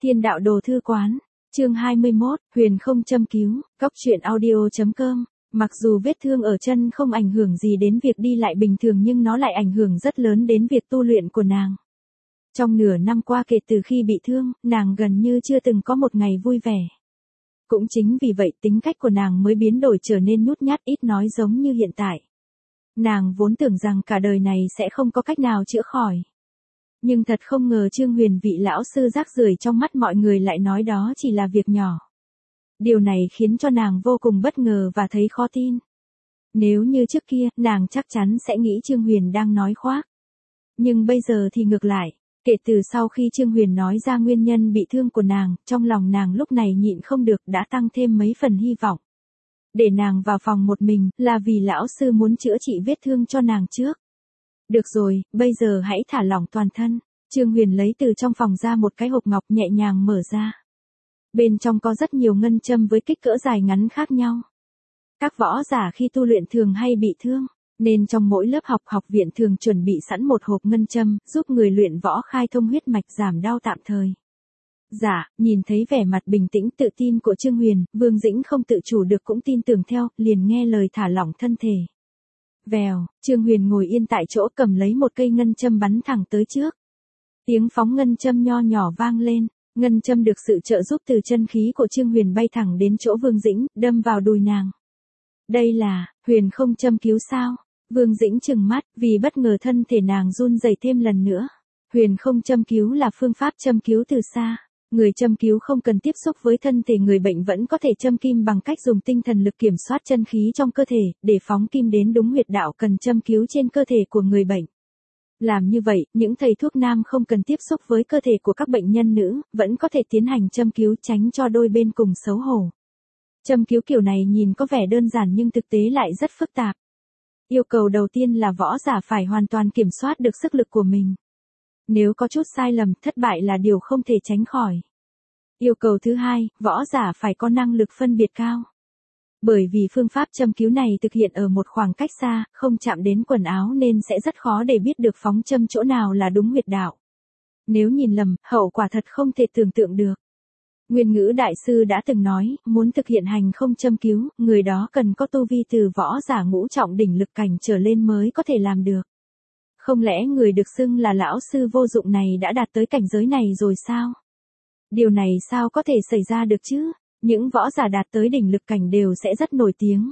Thiên đạo đồ thư quán, chương 21, huyền không châm cứu, cóc truyện audio.com. Mặc dù vết thương ở chân không ảnh hưởng gì đến việc đi lại bình thường nhưng nó lại ảnh hưởng rất lớn đến việc tu luyện của nàng. Trong nửa năm qua kể từ khi bị thương, nàng gần như chưa từng có một ngày vui vẻ. Cũng chính vì vậy tính cách của nàng mới biến đổi trở nên nhút nhát ít nói giống như hiện tại. Nàng vốn tưởng rằng cả đời này sẽ không có cách nào chữa khỏi. Nhưng thật không ngờ Trương Huyền vị lão sư rác rưởi trong mắt mọi người lại nói đó chỉ là việc nhỏ. Điều này khiến cho nàng vô cùng bất ngờ và thấy khó tin. Nếu như trước kia, nàng chắc chắn sẽ nghĩ Trương Huyền đang nói khoác. Nhưng bây giờ thì ngược lại, kể từ sau khi Trương Huyền nói ra nguyên nhân bị thương của nàng, trong lòng nàng lúc này nhịn không được đã tăng thêm mấy phần hy vọng. Để nàng vào phòng một mình, là vì lão sư muốn chữa trị vết thương cho nàng trước. Được rồi, bây giờ hãy thả lỏng toàn thân. Trương Huyền lấy từ trong phòng ra một cái hộp ngọc nhẹ nhàng mở ra. Bên trong có rất nhiều ngân châm với kích cỡ dài ngắn khác nhau. Các võ giả khi tu luyện thường hay bị thương, nên trong mỗi lớp học viện thường chuẩn bị sẵn một hộp ngân châm, giúp người luyện võ khai thông huyết mạch giảm đau tạm thời. Dạ, nhìn thấy vẻ mặt bình tĩnh tự tin của Trương Huyền, Vương Dĩnh không tự chủ được cũng tin tưởng theo, liền nghe lời thả lỏng thân thể. Vèo, Trương Huyền ngồi yên tại chỗ cầm lấy một cây ngân châm bắn thẳng tới trước. Tiếng phóng ngân châm nho nhỏ vang lên, ngân châm được sự trợ giúp từ chân khí của Trương Huyền bay thẳng đến chỗ Vương Dĩnh, đâm vào đùi nàng. Đây là, huyền không châm cứu sao? Vương Dĩnh trừng mắt, vì bất ngờ thân thể nàng run rẩy thêm lần nữa. Huyền không châm cứu là phương pháp châm cứu từ xa. Người châm cứu không cần tiếp xúc với thân thể người bệnh vẫn có thể châm kim bằng cách dùng tinh thần lực kiểm soát chân khí trong cơ thể, để phóng kim đến đúng huyệt đạo cần châm cứu trên cơ thể của người bệnh. Làm như vậy, những thầy thuốc nam không cần tiếp xúc với cơ thể của các bệnh nhân nữ, vẫn có thể tiến hành châm cứu tránh cho đôi bên cùng xấu hổ. Châm cứu kiểu này nhìn có vẻ đơn giản nhưng thực tế lại rất phức tạp. Yêu cầu đầu tiên là võ giả phải hoàn toàn kiểm soát được sức lực của mình. Nếu có chút sai lầm, thất bại là điều không thể tránh khỏi. Yêu cầu thứ hai, võ giả phải có năng lực phân biệt cao. Bởi vì phương pháp châm cứu này thực hiện ở một khoảng cách xa, không chạm đến quần áo nên sẽ rất khó để biết được phóng châm chỗ nào là đúng huyệt đạo. Nếu nhìn lầm, hậu quả thật không thể tưởng tượng được. Nguyên Ngữ đại sư đã từng nói, muốn thực hiện hành không châm cứu, người đó cần có tu vi từ võ giả ngũ trọng đỉnh lực cảnh trở lên mới có thể làm được. Không lẽ người được xưng là lão sư vô dụng này đã đạt tới cảnh giới này rồi sao? Điều này sao có thể xảy ra được chứ? Những võ giả đạt tới đỉnh lực cảnh đều sẽ rất nổi tiếng.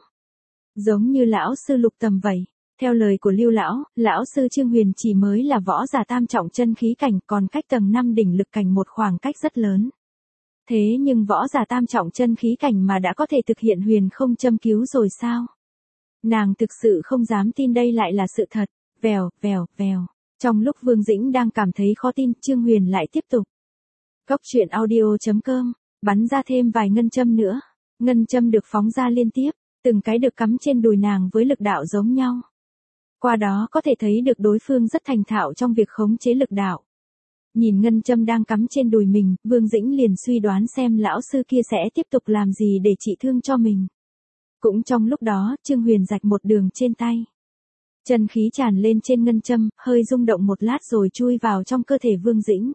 Giống như lão sư Lục Tầm vậy. Theo lời của Lưu lão sư Trương Huyền chỉ mới là võ giả tam trọng chân khí cảnh, còn cách tầng 5 đỉnh lực cảnh một khoảng cách rất lớn. Thế nhưng võ giả tam trọng chân khí cảnh mà đã có thể thực hiện huyền không châm cứu rồi sao? Nàng thực sự không dám tin đây lại là sự thật. Vèo, vèo, vèo. Trong lúc Vương Dĩnh đang cảm thấy khó tin, Trương Huyền lại tiếp tục. Cóc truyện audio.com, bắn ra thêm vài ngân châm nữa. Ngân châm được phóng ra liên tiếp, từng cái được cắm trên đùi nàng với lực đạo giống nhau. Qua đó có thể thấy được đối phương rất thành thạo trong việc khống chế lực đạo. Nhìn ngân châm đang cắm trên đùi mình, Vương Dĩnh liền suy đoán xem lão sư kia sẽ tiếp tục làm gì để trị thương cho mình. Cũng trong lúc đó, Trương Huyền rạch một đường trên tay. Chân khí tràn lên trên ngân châm, hơi rung động một lát rồi chui vào trong cơ thể Vương Dĩnh.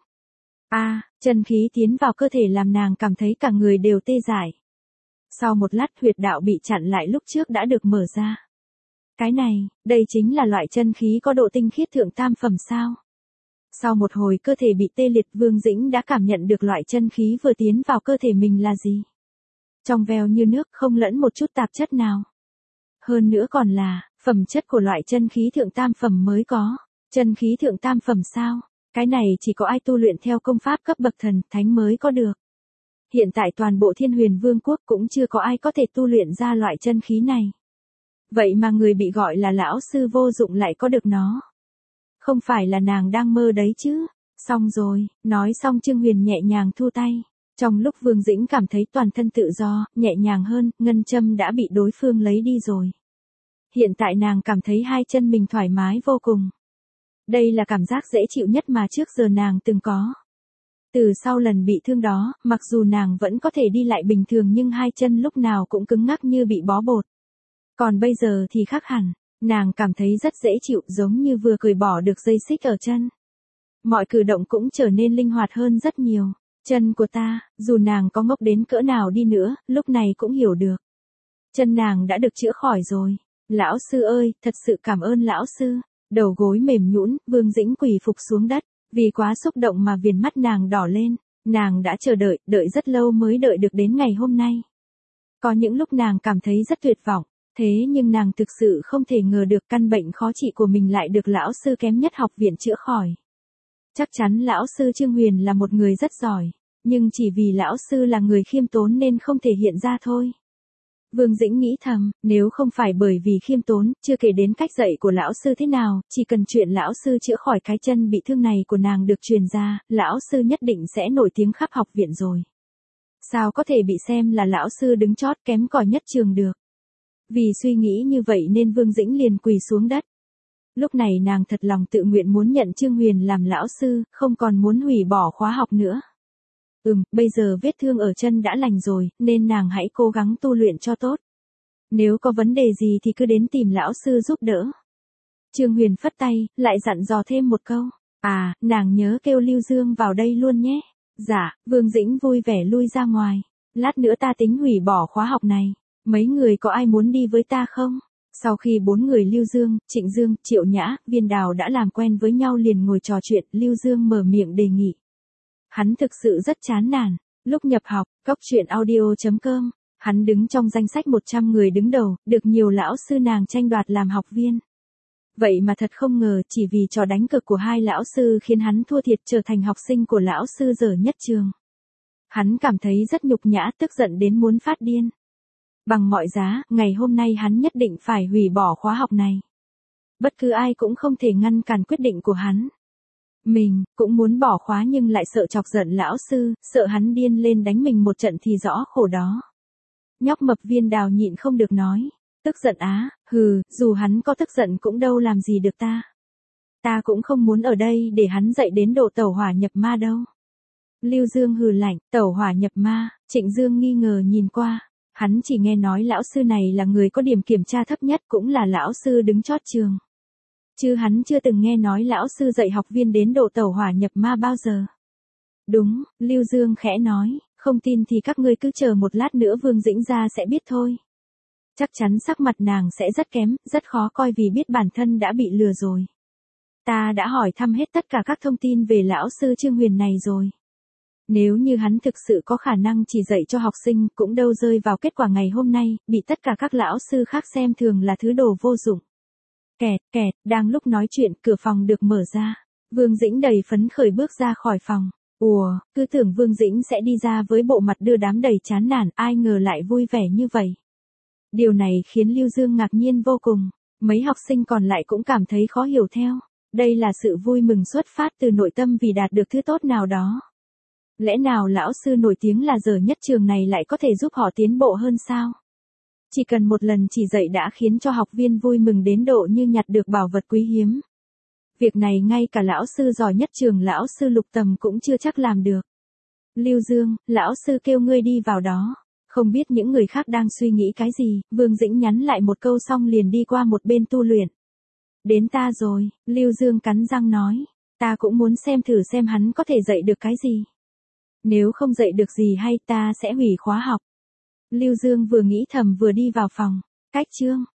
Chân khí tiến vào cơ thể làm nàng cảm thấy cả người đều tê dại. Sau một lát huyệt đạo bị chặn lại lúc trước đã được mở ra. Cái này, đây chính là loại chân khí có độ tinh khiết thượng tam phẩm sao? Sau một hồi cơ thể bị tê liệt, Vương Dĩnh đã cảm nhận được loại chân khí vừa tiến vào cơ thể mình là gì. Trong veo như nước, không lẫn một chút tạp chất nào. Hơn nữa còn là, phẩm chất của loại chân khí thượng tam phẩm mới có. Chân khí thượng tam phẩm sao? Cái này chỉ có ai tu luyện theo công pháp cấp bậc thần thánh mới có được. Hiện tại toàn bộ Thiên Huyền Vương quốc cũng chưa có ai có thể tu luyện ra loại chân khí này. Vậy mà người bị gọi là lão sư vô dụng lại có được nó. Không phải là nàng đang mơ đấy chứ? Xong rồi, nói xong Trương Huyền nhẹ nhàng thu tay. Trong lúc Vương Dĩnh cảm thấy toàn thân tự do, nhẹ nhàng hơn, ngân châm đã bị đối phương lấy đi rồi. Hiện tại nàng cảm thấy hai chân mình thoải mái vô cùng. Đây là cảm giác dễ chịu nhất mà trước giờ nàng từng có. Từ sau lần bị thương đó, mặc dù nàng vẫn có thể đi lại bình thường nhưng hai chân lúc nào cũng cứng ngắc như bị bó bột. Còn bây giờ thì khác hẳn, nàng cảm thấy rất dễ chịu giống như vừa cởi bỏ được dây xích ở chân. Mọi cử động cũng trở nên linh hoạt hơn rất nhiều. Chân của ta, dù nàng có ngốc đến cỡ nào đi nữa, lúc này cũng hiểu được. Chân nàng đã được chữa khỏi rồi. Lão sư ơi, thật sự cảm ơn lão sư. Đầu gối mềm nhũn, Vương Dĩnh quỳ phục xuống đất, vì quá xúc động mà viền mắt nàng đỏ lên. Nàng đã chờ đợi, đợi rất lâu mới đợi được đến ngày hôm nay. Có những lúc nàng cảm thấy rất tuyệt vọng, thế nhưng nàng thực sự không thể ngờ được căn bệnh khó trị của mình lại được lão sư kém nhất học viện chữa khỏi. Chắc chắn lão sư Trương Huyền là một người rất giỏi, nhưng chỉ vì lão sư là người khiêm tốn nên không thể hiện ra thôi. Vương Dĩnh nghĩ thầm, nếu không phải bởi vì khiêm tốn, chưa kể đến cách dạy của lão sư thế nào, chỉ cần chuyện lão sư chữa khỏi cái chân bị thương này của nàng được truyền ra, lão sư nhất định sẽ nổi tiếng khắp học viện rồi. Sao có thể bị xem là lão sư đứng chót kém cỏi nhất trường được. Vì suy nghĩ như vậy nên Vương Dĩnh liền quỳ xuống đất. Lúc này nàng thật lòng tự nguyện muốn nhận Trương Huyền làm lão sư, không còn muốn hủy bỏ khóa học nữa. Bây giờ vết thương ở chân đã lành rồi, nên nàng hãy cố gắng tu luyện cho tốt. Nếu có vấn đề gì thì cứ đến tìm lão sư giúp đỡ. Trương Huyền phất tay, lại dặn dò thêm một câu. Nàng nhớ kêu Lưu Dương vào đây luôn nhé. Dạ, Vương Dĩnh vui vẻ lui ra ngoài. Lát nữa ta tính hủy bỏ khóa học này. Mấy người có ai muốn đi với ta không? Sau khi 4 người Lưu Dương, Trịnh Dương, Triệu Nhã, Viên Đào đã làm quen với nhau liền ngồi trò chuyện, Lưu Dương mở miệng đề nghị. Hắn thực sự rất chán nản. Lúc nhập học, coctruyện.audio.com, hắn đứng trong danh sách 100 người đứng đầu, được nhiều lão sư nàng tranh đoạt làm học viên. Vậy mà thật không ngờ, chỉ vì trò đánh cược của 2 lão sư khiến hắn thua thiệt trở thành học sinh của lão sư dở nhất trường. Hắn cảm thấy rất nhục nhã, tức giận đến muốn phát điên. Bằng mọi giá, ngày hôm nay hắn nhất định phải hủy bỏ khóa học này. Bất cứ ai cũng không thể ngăn cản quyết định của hắn. Mình cũng muốn bỏ khóa nhưng lại sợ chọc giận lão sư, sợ hắn điên lên đánh mình một trận thì rõ khổ đó. Nhóc mập Viên Đào nhịn không được nói. Tức giận á, dù hắn có tức giận cũng đâu làm gì được ta. Ta cũng không muốn ở đây để hắn dạy đến độ tẩu hỏa nhập ma đâu. Lưu Dương hừ lạnh, tẩu hỏa nhập ma, Trịnh Dương nghi ngờ nhìn qua. Hắn chỉ nghe nói lão sư này là người có điểm kiểm tra thấp nhất cũng là lão sư đứng chót trường. Chứ hắn chưa từng nghe nói lão sư dạy học viên đến độ tẩu hỏa nhập ma bao giờ. Đúng, Lưu Dương khẽ nói, không tin thì các ngươi cứ chờ một lát nữa Vương Dĩnh ra sẽ biết thôi. Chắc chắn sắc mặt nàng sẽ rất kém, rất khó coi vì biết bản thân đã bị lừa rồi. Ta đã hỏi thăm hết tất cả các thông tin về lão sư Trương Huyền này rồi. Nếu như hắn thực sự có khả năng chỉ dạy cho học sinh cũng đâu rơi vào kết quả ngày hôm nay, bị tất cả các lão sư khác xem thường là thứ đồ vô dụng. Kẹt, đang lúc nói chuyện cửa phòng được mở ra. Vương Dĩnh đầy phấn khởi bước ra khỏi phòng. Cứ tưởng Vương Dĩnh sẽ đi ra với bộ mặt đưa đám đầy chán nản, ai ngờ lại vui vẻ như vậy. Điều này khiến Lưu Dương ngạc nhiên vô cùng. Mấy học sinh còn lại cũng cảm thấy khó hiểu theo. Đây là sự vui mừng xuất phát từ nội tâm vì đạt được thứ tốt nào đó. Lẽ nào lão sư nổi tiếng là dở nhất trường này lại có thể giúp họ tiến bộ hơn sao? Chỉ cần một lần chỉ dạy đã khiến cho học viên vui mừng đến độ như nhặt được bảo vật quý hiếm. Việc này ngay cả lão sư giỏi nhất trường lão sư Lục Tầm cũng chưa chắc làm được. Lưu Dương, lão sư kêu ngươi đi vào đó. Không biết những người khác đang suy nghĩ cái gì, Vương Dĩnh nhắn lại một câu xong liền đi qua một bên tu luyện. Đến ta rồi, Lưu Dương cắn răng nói. Ta cũng muốn xem thử xem hắn có thể dạy được cái gì. Nếu không dạy được gì hay ta sẽ hủy khóa học. Lưu Dương vừa nghĩ thầm vừa đi vào phòng. Cách chương